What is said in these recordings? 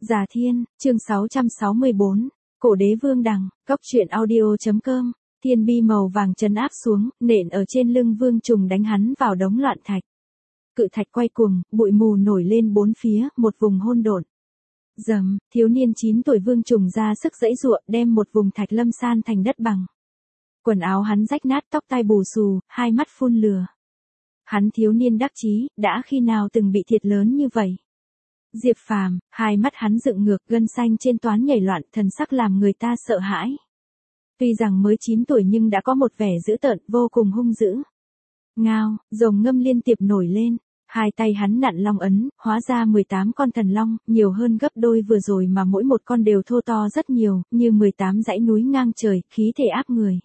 Già Thiên, chương 664, Cổ đế vương đằng, Cốc truyện audio.com, thiên bi màu vàng trấn áp xuống, nện ở trên lưng Vương Trùng đánh hắn vào đống loạn thạch. Cự thạch quay cuồng, bụi mù nổi lên bốn phía, một vùng hỗn độn. Dầm, thiếu niên 9 tuổi Vương Trùng ra sức giãy giụa, đem một vùng thạch lâm san thành đất bằng. Quần áo hắn rách nát, tóc tai bù xù, hai mắt phun lửa. Hắn thiếu niên đắc chí, đã khi nào từng bị thiệt lớn như vậy? Diệp Phàm, hai mắt hắn dựng ngược, gân xanh trên toán nhảy loạn, thần sắc làm người ta sợ hãi. Tuy rằng mới 9 tuổi nhưng đã có một vẻ dữ tợn, vô cùng hung dữ. Ngao, rồng ngâm liên tiếp nổi lên, hai tay hắn nặn long ấn, hóa ra 18 con thần long, nhiều hơn gấp đôi vừa rồi mà mỗi một con đều thô to rất nhiều, như 18 dãy núi ngang trời, khí thể áp người.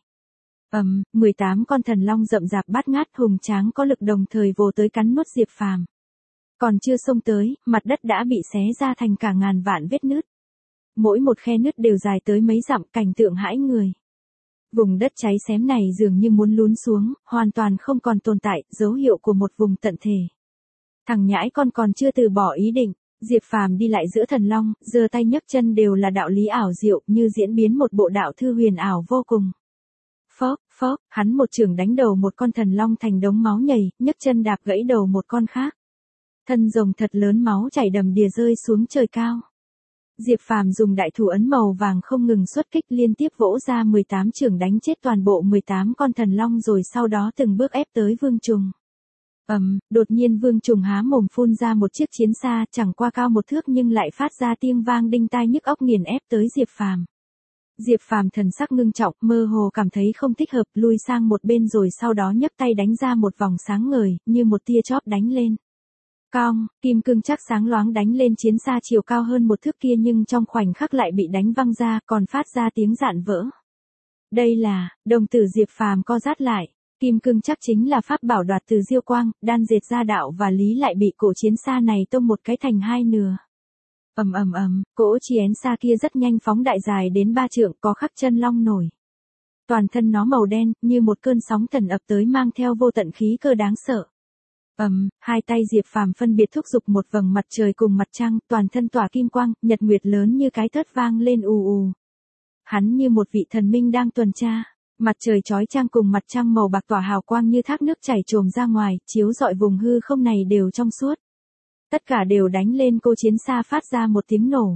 18 con thần long rậm rạp bát ngát hùng tráng có lực đồng thời vồ tới cắn nuốt Diệp Phàm. Còn chưa xông tới, mặt đất đã bị xé ra thành cả ngàn vạn vết nứt. Mỗi một khe nứt đều dài tới mấy dặm, cảnh tượng hãi người. Vùng đất cháy xém này dường như muốn lún xuống, hoàn toàn không còn tồn tại, dấu hiệu của một vùng tận thể. Thằng nhãi con còn chưa từ bỏ ý định, Diệp Phàm đi lại giữa thần long, giơ tay nhấc chân đều là đạo lý ảo diệu, như diễn biến một bộ đạo thư huyền ảo vô cùng. Phốc, hắn một chưởng đánh đầu một con thần long thành đống máu nhầy, nhấc chân đạp gãy đầu một con khác. Thân rồng thật lớn máu chảy đầm đìa rơi xuống trời cao. Diệp Phàm dùng đại thủ ấn màu vàng không ngừng xuất kích liên tiếp vỗ ra 18 chưởng đánh chết toàn bộ 18 con thần long rồi sau đó từng bước ép tới Vương Trùng. Đột nhiên Vương Trùng há mồm phun ra một chiếc chiến xa, chẳng qua cao một thước nhưng lại phát ra tiếng vang đinh tai nhức óc nghiền ép tới Diệp Phàm. Diệp Phàm thần sắc ngưng trọng, mơ hồ cảm thấy không thích hợp, lui sang một bên rồi sau đó nhấc tay đánh ra một vòng sáng ngời, như một tia chóp đánh lên. Cong, kim cương chắc sáng loáng đánh lên chiến xa chiều cao hơn một thước kia nhưng trong khoảnh khắc lại bị đánh văng ra, còn phát ra tiếng rạn vỡ. Đây là, đồng tử Diệp Phàm co rát lại, kim cương chắc chính là pháp bảo đoạt từ Diêu Quang, đan dệt ra đạo và lý lại bị cổ chiến xa này tông một cái thành hai nửa. Cỗ chiến xa kia rất nhanh phóng đại dài đến 3 trượng, có khắc chân long nổi. Toàn thân nó màu đen, như một cơn sóng thần ập tới mang theo vô tận khí cơ đáng sợ. Hai tay Diệp Phàm phân biệt thúc giục một vầng mặt trời cùng mặt trăng, toàn thân tỏa kim quang, nhật nguyệt lớn như cái thớt vang lên ù ù. Hắn như một vị thần minh đang tuần tra, mặt trời chói chang cùng mặt trăng màu bạc tỏa hào quang như thác nước chảy trồm ra ngoài, chiếu rọi vùng hư không này đều trong suốt. Tất cả đều đánh lên cô chiến xa phát ra một tiếng nổ.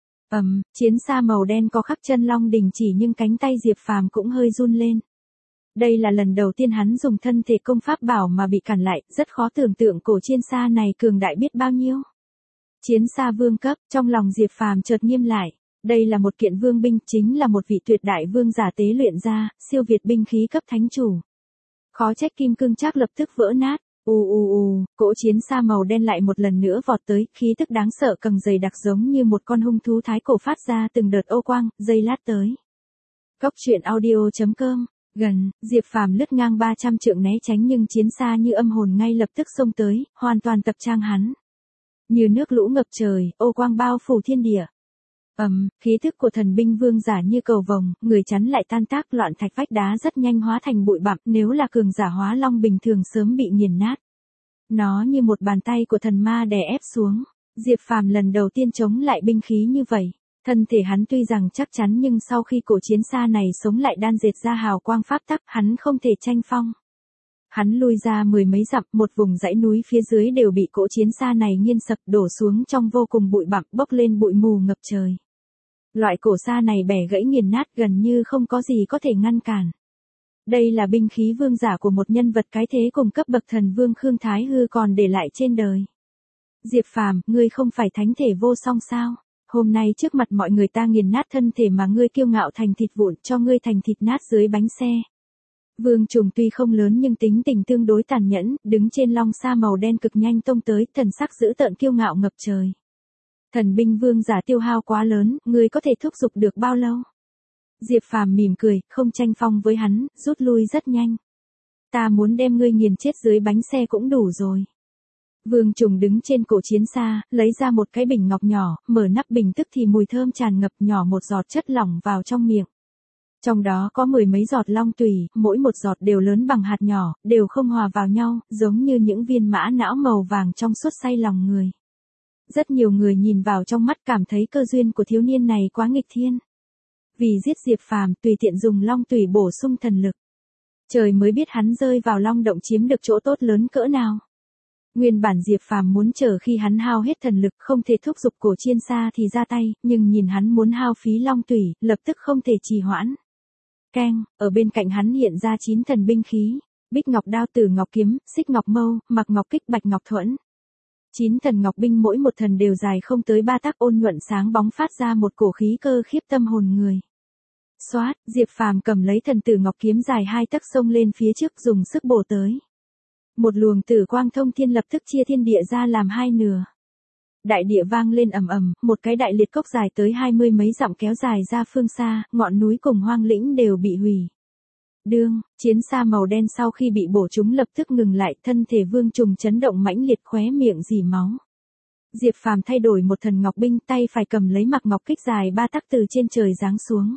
Chiến xa màu đen có khắc chân long đình chỉ nhưng cánh tay Diệp Phàm cũng hơi run lên. Đây là lần đầu tiên hắn dùng thân thể công pháp bảo mà bị cản lại, rất khó tưởng tượng cổ chiến xa này cường đại biết bao nhiêu. Chiến xa vương cấp, trong lòng Diệp Phàm chợt nghiêm lại, đây là một kiện vương binh, chính là một vị tuyệt đại vương giả tế luyện ra, siêu việt binh khí cấp thánh chủ. Khó trách kim cương trác lập tức vỡ nát. Cỗ chiến xa màu đen lại một lần nữa vọt tới, khí tức đáng sợ cầm dày đặc giống như một con hung thú thái cổ phát ra từng đợt ô quang, giây lát tới. Cốc truyện audio.com, gần, Diệp Phàm lướt ngang 300 trượng né tránh nhưng chiến xa như âm hồn ngay lập tức xông tới, hoàn toàn tập trang hắn. Như nước lũ ngập trời, ô quang bao phủ thiên địa. Khí thức của thần binh vương giả như cầu vồng, người chắn lại tan tác, loạn thạch vách đá rất nhanh hóa thành bụi bặm, nếu là cường giả hóa long bình thường sớm bị nghiền nát. Nó như một bàn tay của thần ma đè ép xuống. Diệp Phàm lần đầu tiên chống lại binh khí như vậy. Thân thể hắn tuy rằng chắc chắn nhưng sau khi cổ chiến xa này sống lại đan dệt ra hào quang pháp tắc, hắn không thể tranh phong. Hắn lui ra 10 mấy dặm, một vùng dãy núi phía dưới đều bị cỗ chiến xa này nghiền sập đổ xuống trong vô cùng bụi bặm, bốc lên bụi mù ngập trời. Loại cổ xa này bẻ gãy nghiền nát gần như không có gì có thể ngăn cản. Đây là binh khí vương giả của một nhân vật cái thế cùng cấp bậc thần vương Khương Thái Hư còn để lại trên đời. Diệp Phàm, ngươi không phải thánh thể vô song sao? Hôm nay trước mặt mọi người ta nghiền nát thân thể mà ngươi kiêu ngạo thành thịt vụn, cho ngươi thành thịt nát dưới bánh xe. Vương Trùng tuy không lớn nhưng tính tình tương đối tàn nhẫn, đứng trên long sa màu đen cực nhanh tông tới, thần sắc dữ tợn kiêu ngạo ngập trời. Thần binh vương giả tiêu hao quá lớn, ngươi có thể thúc giục được bao lâu? Diệp Phàm mỉm cười, không tranh phong với hắn, rút lui rất nhanh. Ta muốn đem ngươi nghiền chết dưới bánh xe cũng đủ rồi. Vương Trùng đứng trên cổ chiến xa, lấy ra một cái bình ngọc nhỏ, mở nắp bình tức thì mùi thơm tràn ngập, nhỏ một giọt chất lỏng vào trong miệng. Trong đó có 10 mấy giọt long tùy, mỗi một giọt đều lớn bằng hạt nhỏ, đều không hòa vào nhau, giống như những viên mã não màu vàng trong suốt say lòng người. Rất nhiều người nhìn vào trong mắt cảm thấy cơ duyên của thiếu niên này quá nghịch thiên. Vì giết Diệp Phàm, tùy tiện dùng long tủy bổ sung thần lực. Trời mới biết hắn rơi vào long động chiếm được chỗ tốt lớn cỡ nào. Nguyên bản Diệp Phàm muốn chờ khi hắn hao hết thần lực không thể thúc giục cổ chiên sa thì ra tay, nhưng nhìn hắn muốn hao phí long tủy, lập tức không thể trì hoãn. Keng, ở bên cạnh hắn hiện ra 9 thần binh khí, Bích Ngọc Đao, Tử Ngọc Kiếm, Xích Ngọc Mâu, Mạc Ngọc Kích, Bạch Ngọc Thuẫn. 9 thần ngọc binh mỗi một thần đều dài không tới 3 tấc, ôn nhuận sáng bóng phát ra một cổ khí cơ khiếp tâm hồn người. Xoát, Diệp Phàm cầm lấy thần Tử Ngọc Kiếm dài 2 tấc xông lên phía trước dùng sức bổ tới. Một luồng tử quang thông thiên lập tức chia thiên địa ra làm hai nửa. Đại địa vang lên ầm ầm, một cái đại liệt cốc dài tới 20 mấy dặm kéo dài ra phương xa, ngọn núi cùng hoang lĩnh đều bị hủy. Đương, chiến xa màu đen sau khi bị bổ trúng lập tức ngừng lại, thân thể Vương Trùng chấn động mãnh liệt, khóe miệng rỉ máu. Diệp Phàm thay đổi một thần ngọc binh, tay phải cầm lấy Mạc Ngọc Kích dài 3 tấc từ trên trời giáng xuống.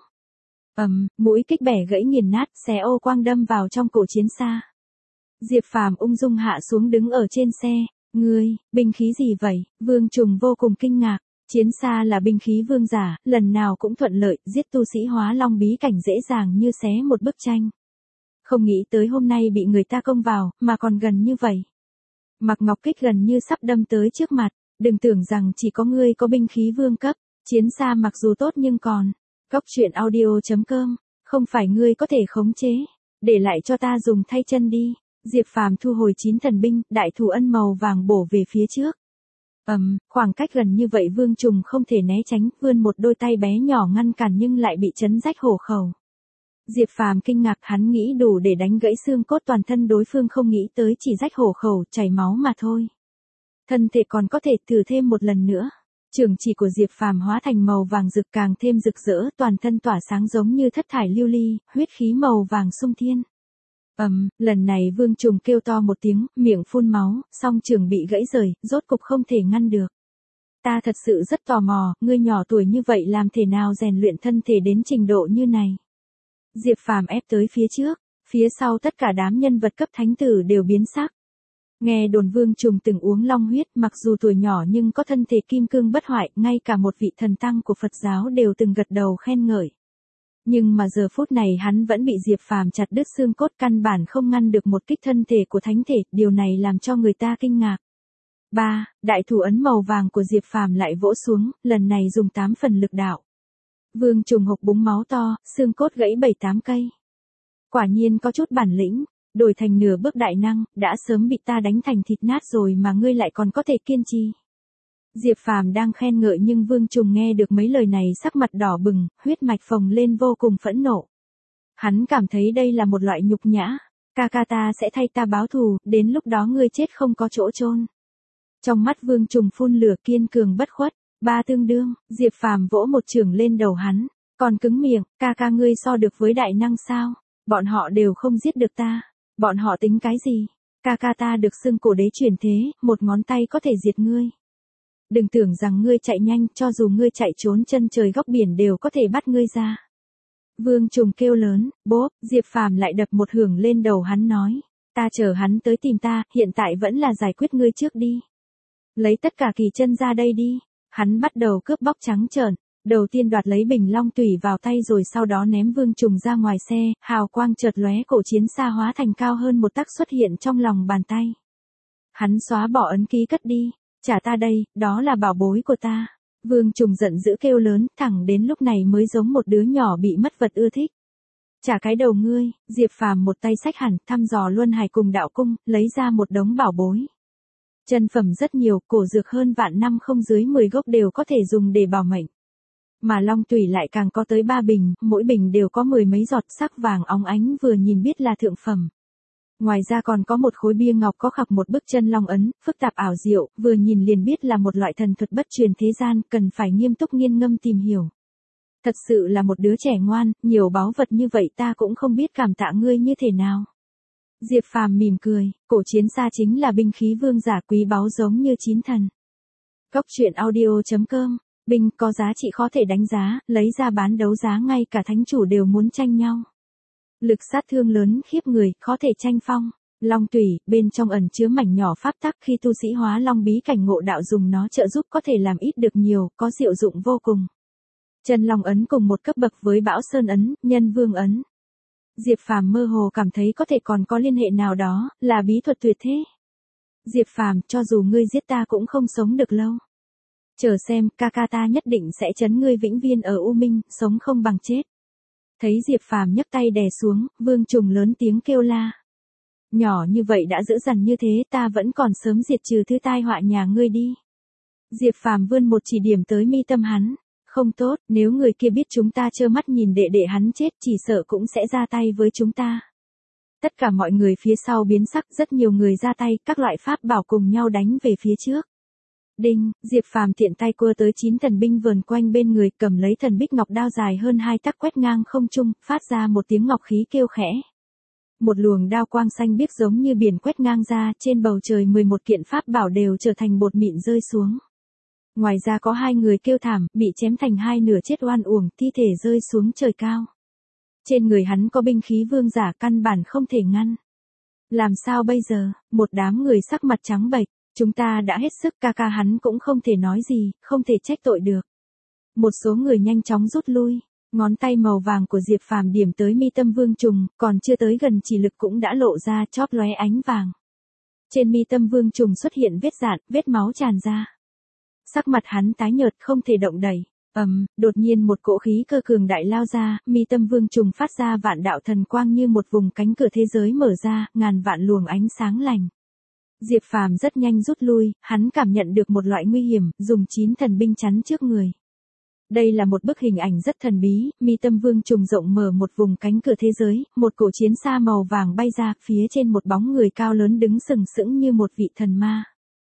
Mũi kích bẻ gãy nghiền nát, xé ô quang đâm vào trong cổ chiến xa. Diệp Phàm ung dung hạ xuống đứng ở trên xe. Ngươi, binh khí gì vậy? Vương Trùng vô cùng kinh ngạc. Chiến xa là binh khí vương giả, lần nào cũng thuận lợi, giết tu sĩ hóa long bí cảnh dễ dàng như xé một bức tranh. Không nghĩ tới hôm nay bị người ta công vào, mà còn gần như vậy. Mạc Ngọc Kích gần như sắp đâm tới trước mặt, đừng tưởng rằng chỉ có ngươi có binh khí vương cấp, chiến xa mặc dù tốt nhưng còn. Góc truyện audio.com, không phải ngươi có thể khống chế, để lại cho ta dùng thay chân đi. Diệp Phàm thu hồi 9 thần binh, đại thủ ân màu vàng bổ về phía trước. Khoảng cách gần như vậy Vương Trùng không thể né tránh, vươn một đôi tay bé nhỏ ngăn cản nhưng lại bị chấn rách hổ khẩu. Diệp Phàm kinh ngạc, hắn nghĩ đủ để đánh gãy xương cốt toàn thân đối phương, không nghĩ tới chỉ rách hổ khẩu, chảy máu mà thôi. Thân thể còn có thể thử thêm một lần nữa. Trường chỉ của Diệp Phàm hóa thành màu vàng rực càng thêm rực rỡ, toàn thân tỏa sáng giống như thất thải lưu ly, huyết khí màu vàng sung thiên. Lần này Vương Trùng kêu to một tiếng, miệng phun máu, song trường bị gãy rời, rốt cục không thể ngăn được. Ta thật sự rất tò mò, ngươi nhỏ tuổi như vậy làm thế nào rèn luyện thân thể đến trình độ như này. Diệp Phàm ép tới phía trước, phía sau tất cả đám nhân vật cấp thánh tử đều biến sắc. Nghe đồn Vương Trùng từng uống long huyết, mặc dù tuổi nhỏ nhưng có thân thể kim cương bất hoại, ngay cả một vị thần tăng của Phật giáo đều từng gật đầu khen ngợi. Nhưng mà giờ phút này hắn vẫn bị Diệp Phàm chặt đứt xương cốt, căn bản không ngăn được một kích thân thể của thánh thể, điều này làm cho người ta kinh ngạc. Đại thủ ấn màu vàng của Diệp Phàm lại vỗ xuống, lần này dùng 8 phần lực đạo. Vương Trùng hộc búng máu to, xương cốt gãy 7-8 cây. Quả nhiên có chút bản lĩnh, đổi thành nửa bước đại năng, đã sớm bị ta đánh thành thịt nát rồi mà ngươi lại còn có thể kiên trì. Diệp Phàm đang khen ngợi nhưng Vương Trùng nghe được mấy lời này sắc mặt đỏ bừng, huyết mạch phồng lên vô cùng phẫn nộ. Hắn cảm thấy đây là một loại nhục nhã. Ca ta sẽ thay ta báo thù, đến lúc đó ngươi chết không có chỗ chôn. Trong mắt Vương Trùng phun lửa, kiên cường bất khuất. Tương đương, Diệp Phàm vỗ một chưởng lên đầu hắn, còn cứng miệng, ca ngươi so được với đại năng sao? Bọn họ đều không giết được ta. Bọn họ tính cái gì? Ca ta được xưng cổ đế chuyển thế, một ngón tay có thể diệt ngươi. Đừng tưởng rằng ngươi chạy nhanh, cho dù ngươi chạy trốn chân trời góc biển đều có thể bắt ngươi ra. Vương Trùng kêu lớn, bốp, Diệp Phàm lại đập một hưởng lên đầu hắn nói. Ta chờ hắn tới tìm ta, hiện tại vẫn là giải quyết ngươi trước đi. Lấy tất cả kỳ chân ra đây đi. Hắn bắt đầu cướp bóc trắng trợn, đầu tiên đoạt lấy bình long tủy vào tay rồi sau đó ném Vương Trùng ra ngoài xe, hào quang chợt lóe, cổ chiến xa hóa thành cao hơn một tấc xuất hiện trong lòng bàn tay. Hắn xóa bỏ ấn ký cất đi, trả ta đây, đó là bảo bối của ta. Vương Trùng giận dữ kêu lớn, thẳng đến lúc này mới giống một đứa nhỏ bị mất vật ưa thích. Trả cái đầu ngươi. Diệp Phàm một tay xách hẳn, thăm dò luân hải cùng đạo cung, lấy ra một đống bảo bối. Chân phẩm rất nhiều, cổ dược hơn vạn năm không dưới 10 gốc đều có thể dùng để bảo mệnh. Mà long tủy lại càng có tới 3 bình, mỗi bình đều có 10 mấy giọt sắc vàng óng ánh, vừa nhìn biết là thượng phẩm. Ngoài ra còn có một khối bia ngọc có khắc một bức chân long ấn, phức tạp ảo diệu, vừa nhìn liền biết là một loại thần thuật bất truyền thế gian, cần phải nghiêm túc nghiên ngâm tìm hiểu. Thật sự là một đứa trẻ ngoan, nhiều báu vật như vậy ta cũng không biết cảm tạ ngươi như thế nào. Diệp Phàm mỉm cười, cổ chiến xa chính là binh khí vương giả quý báu giống như 9 thần. Góc truyện audio.com, binh có giá trị khó thể đánh giá, lấy ra bán đấu giá ngay cả thánh chủ đều muốn tranh nhau. Lực sát thương lớn khiếp người, khó thể tranh phong. Long tủy, bên trong ẩn chứa mảnh nhỏ pháp tắc, khi tu sĩ hóa long bí cảnh ngộ đạo dùng nó trợ giúp có thể làm ít được nhiều, có diệu dụng vô cùng. Chân long ấn cùng một cấp bậc với Bão Sơn ấn, Nhân Vương ấn. Diệp Phàm mơ hồ cảm thấy có thể còn có liên hệ nào đó, là bí thuật tuyệt thế. Diệp Phàm, cho dù ngươi giết ta cũng không sống được lâu. Chờ xem, ca ca ta nhất định sẽ trấn ngươi vĩnh viên ở U Minh, sống không bằng chết. Thấy Diệp Phàm nhấc tay đè xuống, Vương Trùng lớn tiếng kêu la. Nhỏ như vậy đã dữ dằn như thế, ta vẫn còn sớm diệt trừ thứ tai họa nhà ngươi đi. Diệp Phàm vươn một chỉ điểm tới mi tâm hắn. Không tốt, nếu người kia biết chúng ta trơ mắt nhìn đệ đệ hắn chết, chỉ sợ cũng sẽ ra tay với chúng ta. Tất cả mọi người phía sau biến sắc, rất nhiều người ra tay, các loại pháp bảo cùng nhau đánh về phía trước. Đinh, Diệp Phàm tiện tay cua tới 9 thần binh vờn quanh bên người, cầm lấy thần bích ngọc đao dài hơn 2 tấc quét ngang không trung, phát ra một tiếng ngọc khí kêu khẽ. Một luồng đao quang xanh biếc giống như biển quét ngang ra, trên bầu trời 11 kiện pháp bảo đều trở thành bột mịn rơi xuống. Ngoài ra có 2 người kêu thảm, bị chém thành 2 nửa chết oan uổng, thi thể rơi xuống trời cao. Trên người hắn có binh khí vương giả, căn bản không thể ngăn. Làm sao bây giờ? Một đám người sắc mặt trắng bệch, chúng ta đã hết sức, ca ca hắn cũng không thể nói gì, không thể trách tội được. Một số người nhanh chóng rút lui, ngón tay màu vàng của Diệp Phàm điểm tới mi tâm Vương Trùng, còn chưa tới gần chỉ lực cũng đã lộ ra, chóp lóe ánh vàng. Trên mi tâm Vương Trùng xuất hiện vết rạn, vết máu tràn ra. Sắc mặt hắn tái nhợt, không thể động đậy. Đột nhiên một cỗ khí cơ cường đại lao ra, mi tâm Vương Trùng phát ra vạn đạo thần quang như một vùng cánh cửa thế giới mở ra, ngàn vạn luồng ánh sáng lành. Diệp Phàm rất nhanh rút lui, hắn cảm nhận được một loại nguy hiểm, dùng 9 thần binh chắn trước người. Đây là một bức hình ảnh rất thần bí, mi tâm Vương Trùng rộng mở một vùng cánh cửa thế giới, một cổ chiến xa màu vàng bay ra, phía trên một bóng người cao lớn đứng sừng sững như một vị thần ma.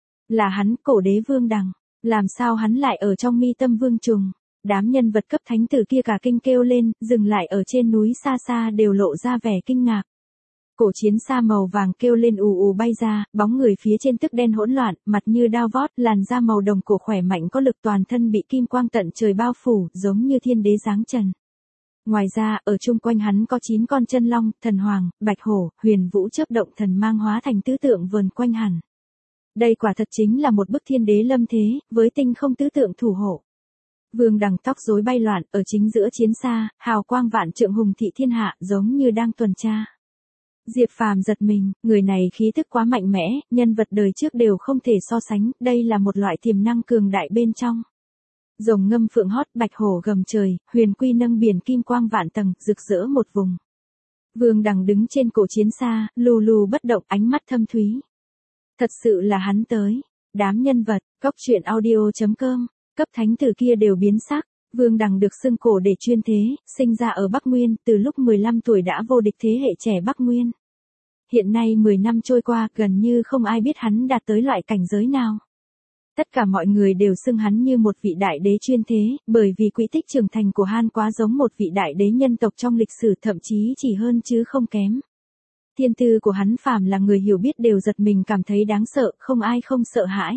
Là hắn, Cổ Đế Vương Đằng. Làm sao hắn lại ở trong mi tâm Vương Trùng? Đám nhân vật cấp thánh tử kia cả kinh kêu lên, dừng lại ở trên núi xa xa đều lộ ra vẻ kinh ngạc. Cổ chiến xa màu vàng kêu lên ù ù bay ra, bóng người phía trên tức đen hỗn loạn, mặt như đao vót, làn da màu đồng cổ khỏe mạnh có lực, toàn thân bị kim quang tận trời bao phủ, giống như thiên đế giáng trần. Ngoài ra, ở chung quanh hắn có 9 con chân long, thần hoàng, bạch hổ, huyền vũ chớp động thần mang hóa thành tứ tượng vờn quanh hẳn. Đây quả thật chính là một bức thiên đế lâm thế, với tinh không tứ tượng thủ hộ. Vương Đằng tóc rối bay loạn, ở chính giữa chiến xa, hào quang vạn trượng hùng thị thiên hạ, giống như đang tuần tra. Diệp Phàm giật mình, người này khí thức quá mạnh mẽ, nhân vật đời trước đều không thể so sánh, đây là một loại tiềm năng cường đại bên trong. Rồng ngâm phượng hót, bạch hổ gầm trời, huyền quy nâng biển, kim quang vạn tầng, rực rỡ một vùng. Vương Đằng đứng trên cổ chiến xa, lù lù bất động, ánh mắt thâm thúy. Thật sự là hắn tới. Đám nhân vật, Cốc Truyện Audio.com, cấp thánh tử kia đều biến sắc. Vương Đằng được xưng cổ để chuyên thế, sinh ra ở Bắc Nguyên, từ lúc 15 tuổi đã vô địch thế hệ trẻ Bắc Nguyên. Hiện nay 10 năm trôi qua, gần như không ai biết hắn đạt tới loại cảnh giới nào. Tất cả mọi người đều xưng hắn như một vị đại đế chuyên thế, bởi vì quỹ tích trưởng thành của hắn quá giống một vị đại đế nhân tộc trong lịch sử, thậm chí chỉ hơn chứ không kém. Thiên tư của hắn phàm là người hiểu biết đều giật mình, cảm thấy đáng sợ, không ai không sợ hãi.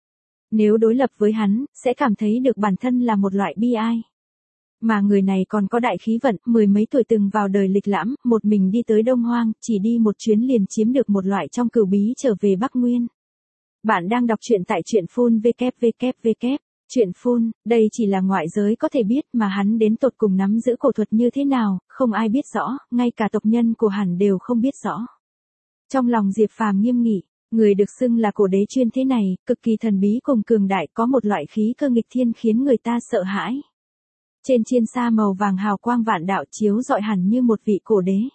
Nếu đối lập với hắn, sẽ cảm thấy được bản thân là một loại bi ai. Mà người này còn có đại khí vận, 10 mấy tuổi từng vào đời lịch lãm, một mình đi tới Đông Hoang, chỉ đi một chuyến liền chiếm được một loại trong cửu bí trở về Bắc Nguyên. Bạn đang đọc truyện tại truyện phun www. Truyện phun, đây chỉ là ngoại giới có thể biết, mà hắn đến tột cùng nắm giữ cổ thuật như thế nào, không ai biết rõ, ngay cả tộc nhân của hắn đều không biết rõ. Trong lòng Diệp Phàm nghiêm nghị, người được xưng là cổ đế chuyên thế này, cực kỳ thần bí cùng cường đại, có một loại khí cơ nghịch thiên khiến người ta sợ hãi. Trên chiên sa màu vàng hào quang vạn đạo chiếu rọi hẳn như một vị cổ đế.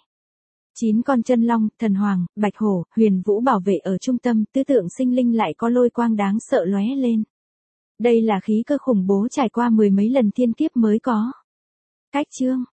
9 con chân long, thần hoàng, bạch hổ, huyền vũ bảo vệ ở trung tâm, tứ tượng sinh linh lại có lôi quang đáng sợ lóe lên. Đây là khí cơ khủng bố trải qua 10 mấy lần thiên kiếp mới có. Cách chương